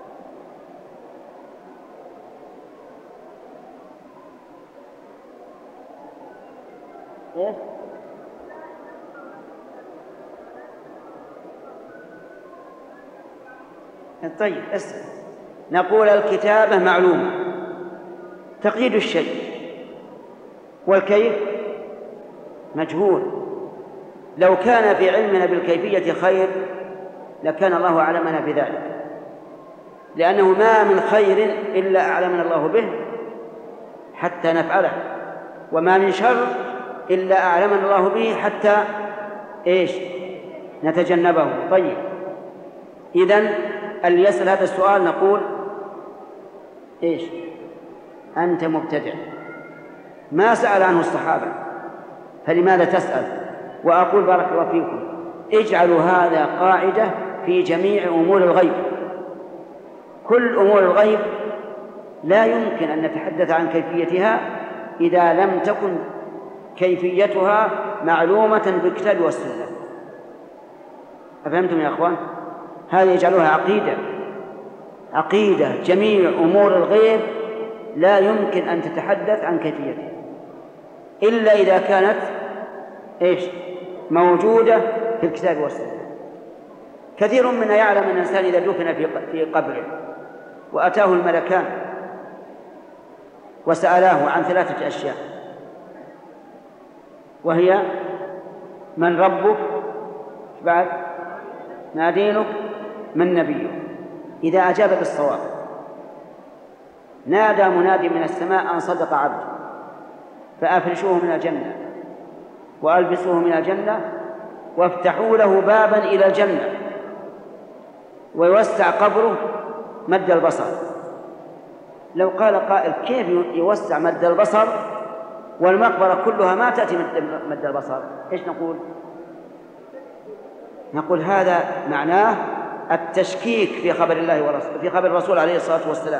إيه؟ طيب، اسمع. نقول الكتابة معلومة، تقييد الشيء، والكيف مجهول. لو كان في علمنا بالكيفية خير لكان الله أعلمنا بذلك، لأنه ما من خير إلا أعلمنا الله به حتى نفعله، وما من شر إلا أعلمنا الله به حتى إيش؟ نتجنبه. طيب، إذن اللي يسأل هذا السؤال نقول: إيش؟ أنت مبتدع، ما سأل عنه الصحابة، فلماذا تسأل؟ وأقول بارك الله فيكم: اجعلوا هذا قاعدة في جميع أمور الغيب. كل أمور الغيب لا يمكن أن نتحدث عن كيفيتها إذا لم تكن كيفيتها معلومة بالكتاب والسنة. أفهمتم يا أخوان؟ هذا يجعلها عقيدة عقيدة جميع أمور الغيب لا يمكن أن تتحدث عن كيفيتها إلا إذا كانت إيش؟ موجودة في الكتاب والسنة. كثير منا يعلم أن الإنسان إذا دفن في قبره وأتاه الملكان وسألاه عن ثلاثة أشياء، وهي: من ربك؟ بعد ما دينك؟ من نبيك؟ إذا أجاب بالصواب نادى منادي من السماء أن صدق عبده، فأفرشوه من الجنة وألبسوه من الجنة وافتحوا له بابا إلى الجنة ويوسع قبره مد البصر. لو قال قائل: كيف يوسع مد البصر والمقبرة كلها ما تأتي مد البصر؟ إيش نقول؟ نقول هذا معناه التشكيك في خبر الله ورسوله، في خبر الرسول عليه الصلاة والسلام.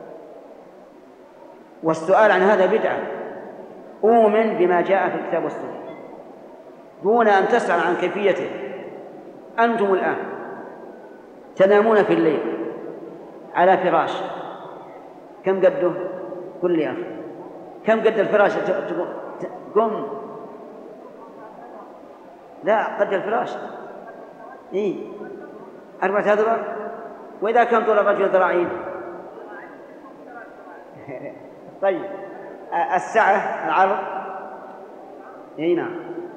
والسؤال عن هذا بدعة. أؤمن بما جاء في الكتاب والسنة دون أن تسأل عن كيفيته. أنتم الآن تنامون في الليل على فراش، كم قده؟ قل لي يا أخي، كم قد الفراش؟ قم. لا، قد الفراش إيه؟ أربعة أذرع. وإذا كان طول الرجل ذراعين؟ طيب السعة العرض؟ إيه نعم،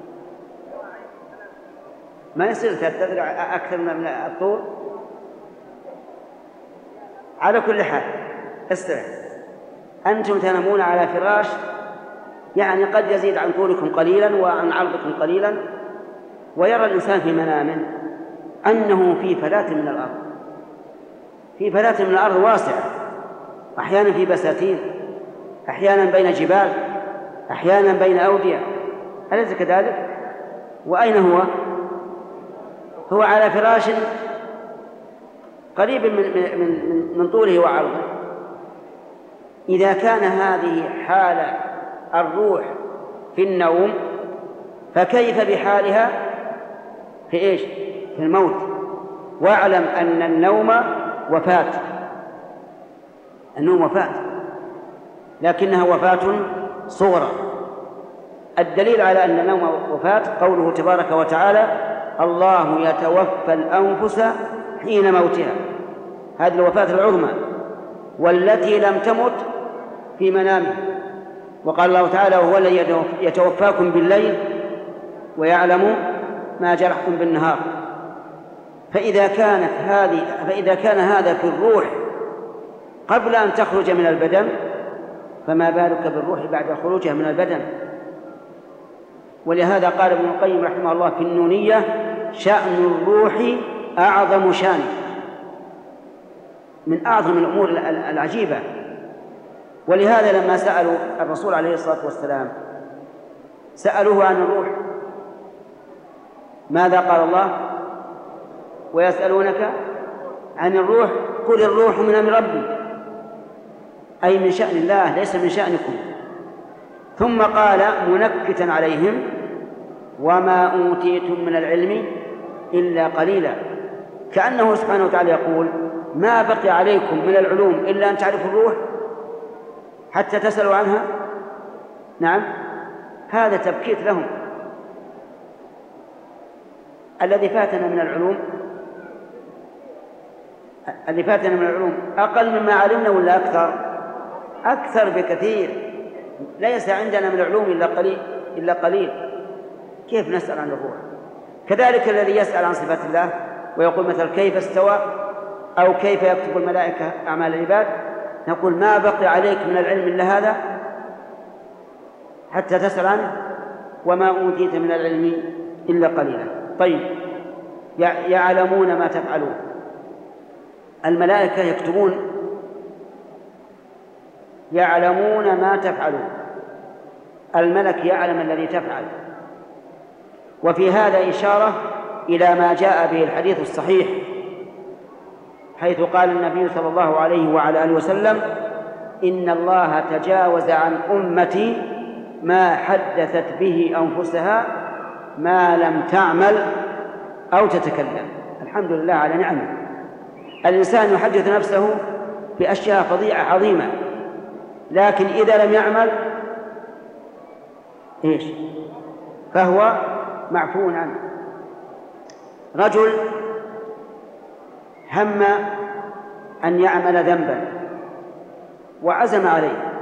ما يصير ثلاثة أذرع أكثر من الطول. على كل حال استرح، أنتم تنامون على فراش يعني قد يزيد عن طولكم قليلا وعن عرضكم قليلا، ويرى الإنسان في منامه أنه في فلاة من الأرض، في فلاة من الأرض واسعة، أحيانا في بساتين، أحيانا بين جبال، أحيانا بين أودية، أليس كذلك؟ وأين هو؟ هو على فراش قريب من, من, من, من طوله وعرضه. إذا كان هذه حال الروح في النوم فكيف بحالها في إيش؟ في الموت. واعلم أن النوم وفاة، النوم وفاة، لكنها وفاة صغرى. الدليل على أن النوم وفاة قوله تبارك وتعالى: الله يتوفى الأنفس حين موتها، هذه الوفاة العظمى، والتي لم تمت في منامها. وقال الله تعالى: وهو الذي يتوفاكم بالليل ويعلم ما جرحتم بالنهار. فإذا كانت هذه فإذا كان هذا في الروح قبل أن تخرج من البدن، فما بالك بالروح بعد خروجها من البدن. ولهذا قال ابن القيم رحمه الله في النونية: شأن الروح أعظم شان، من أعظم الأمور العجيبة. ولهذا لما سألوا الرسول عليه الصلاة والسلام سألوه عن الروح ماذا قال الله؟ ويسألونك عن الروح قل الروح من أمر ربي، أي من شأن الله ليس من شأنكم. ثم قال منكتا عليهم: وما أوتيتم من العلم إلا قليلا، كأنه سبحانه وتعالى يقول: ما بقي عليكم من العلوم إلا أن تعرفوا الروح حتى تسألوا عنها. نعم، هذا تبكيت لهم. الذي فاتنا من العلوم الذي فاتنا من العلوم أقل مما علمنا ولا أكثر؟ أكثر بكثير. ليس عندنا من العلوم إلا قليل إلا قليل. كيف نسأل عن الروح؟ كذلك الذي يسأل عن صفات الله ويقول مثل كيف استوى أو كيف يكتب الملائكة أعمال العباد، نقول: ما بقي عليك من العلم إلا هذا حتى تسأل عنه، وما أوتيت من العلم إلا قليلا. طيب، يعلمون ما تفعلون. الملائكة يكتبون، يعلمون ما تفعلون. الملك يعلم الذي تفعل. وفي هذا إشارة إلى ما جاء به الحديث الصحيح، حيث قال النبي صلى الله عليه وعلى آله وسلم: إن الله تجاوز عن أمتي ما حدثت به أنفسها ما لم تعمل أو تتكلم. الحمد لله على نعمه. الإنسان يحدث نفسه بأشياء فظيعة عظيمة، لكن إذا لم يعمل إيش؟ فهو معفو عنه. رجل هم أن يعمل ذنبا وعزم عليه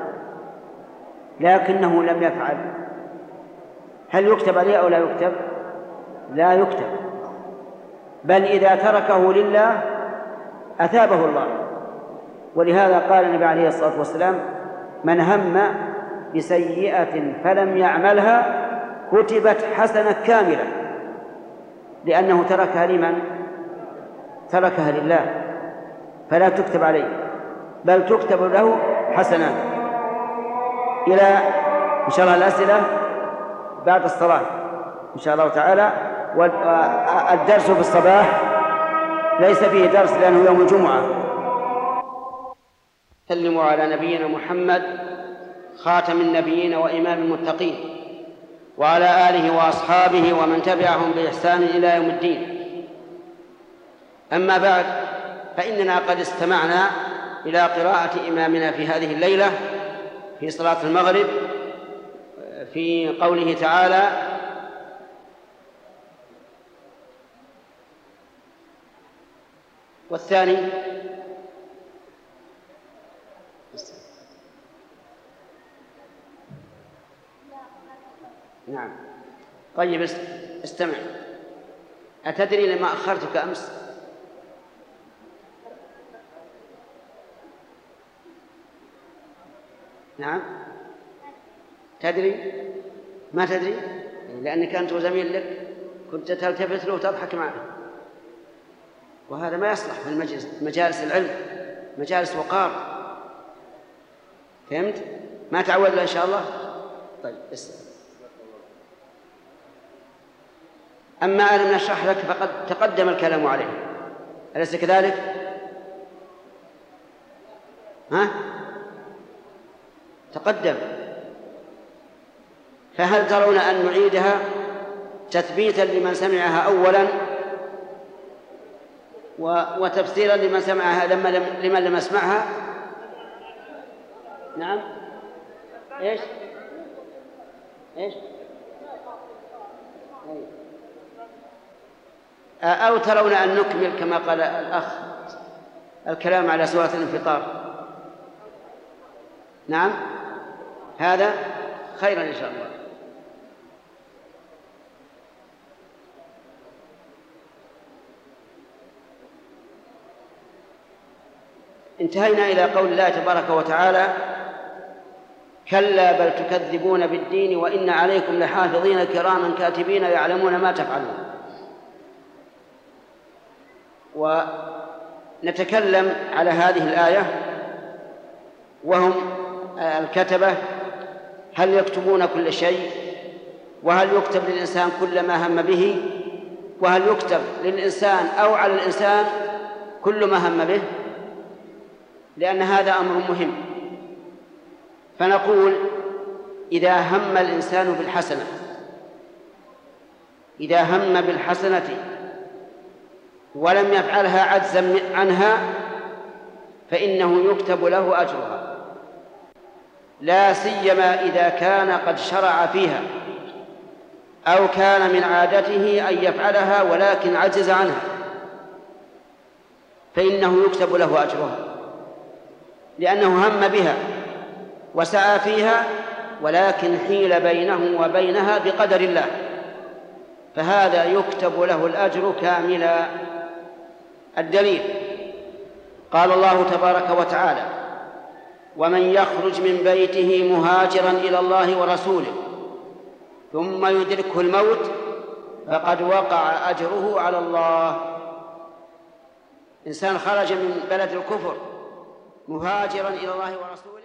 لكنه لم يفعل، هل يكتب عليه أو لا يكتب؟ لا يكتب، بل إذا تركه لله أثابه الله. ولهذا قال النبي عليه الصلاة والسلام: من هم بسيئة فلم يعملها كتبت حسنة كاملة، لأنه تركها لمن؟ تركها لله، فلا تكتب عليه بل تكتب له حسنات. إلى إن شاء الله الأسئلة بعد الصلاة إن شاء الله تعالى. والدرس في الصباح ليس فيه درس لأنه يوم الجمعة. سلموا على نبينا محمد خاتم النبيين وإمام المتقين وعلى آله وأصحابه ومن تبعهم بإحسان إلى يوم الدين. أما بعد، فإننا قد استمعنا إلى قراءة إمامنا في هذه الليلة في صلاة المغرب في قوله تعالى: والثاني نعم. طيب استمع، أتدري لما أخرتك أمس؟ نعم تدري؟ ما تدري؟ لأنك أنت وزميل لك كنت تلتفت له وتضحك معه، وهذا ما يصلح في المجلس مجالس العلم، مجالس وقار. فهمت؟ ما تعود له إن شاء الله. طيب اسمع. أما أنا نشرح لك فقد تقدم الكلام عليه، أليس كذلك؟ ها؟ تقدم. فهل ترون أن نعيدها تثبيتا لمن سمعها أولا وتفسيرا لمن سمعها لمن لم يسمعها؟ نعم. إيش؟ إيش؟ أو ترون أن نكمل كما قال الأخ الكلام على سورة الانفطار؟ نعم، هذا خيرا إن شاء الله. انتهينا إلى قول الله تبارك وتعالى: كلا بل تكذبون بالدين وإن عليكم لحافظين كراما كاتبين يعلمون ما تفعلون. ونتكلم على هذه الآية وهم الكتبة، هل يكتبون كل شيء؟ وهل يكتب للإنسان كل ما هم به؟ وهل يكتب للإنسان أو على الإنسان كل ما هم به؟ لأن هذا أمر مهم. فنقول: إذا هم الإنسان بالحسنة إذا هم بالحسنة ولم يفعلها عجزا عنها فإنه يكتب له أجرها، لا سيما إذا كان قد شرع فيها أو كان من عادته أن يفعلها ولكن عجز عنها، فإنه يكتب له أجرها، لأنه هم بها وسعى فيها ولكن حيل بينه وبينها بقدر الله، فهذا يكتب له الأجر كاملا. الدليل: قال الله تبارك وتعالى: ومن يخرج من بيته مهاجرا إلى الله ورسوله ثم يدركه الموت فقد وقع أجره على الله. إنسان خرج من بلد الكفر مهاجرا إلى الله ورسوله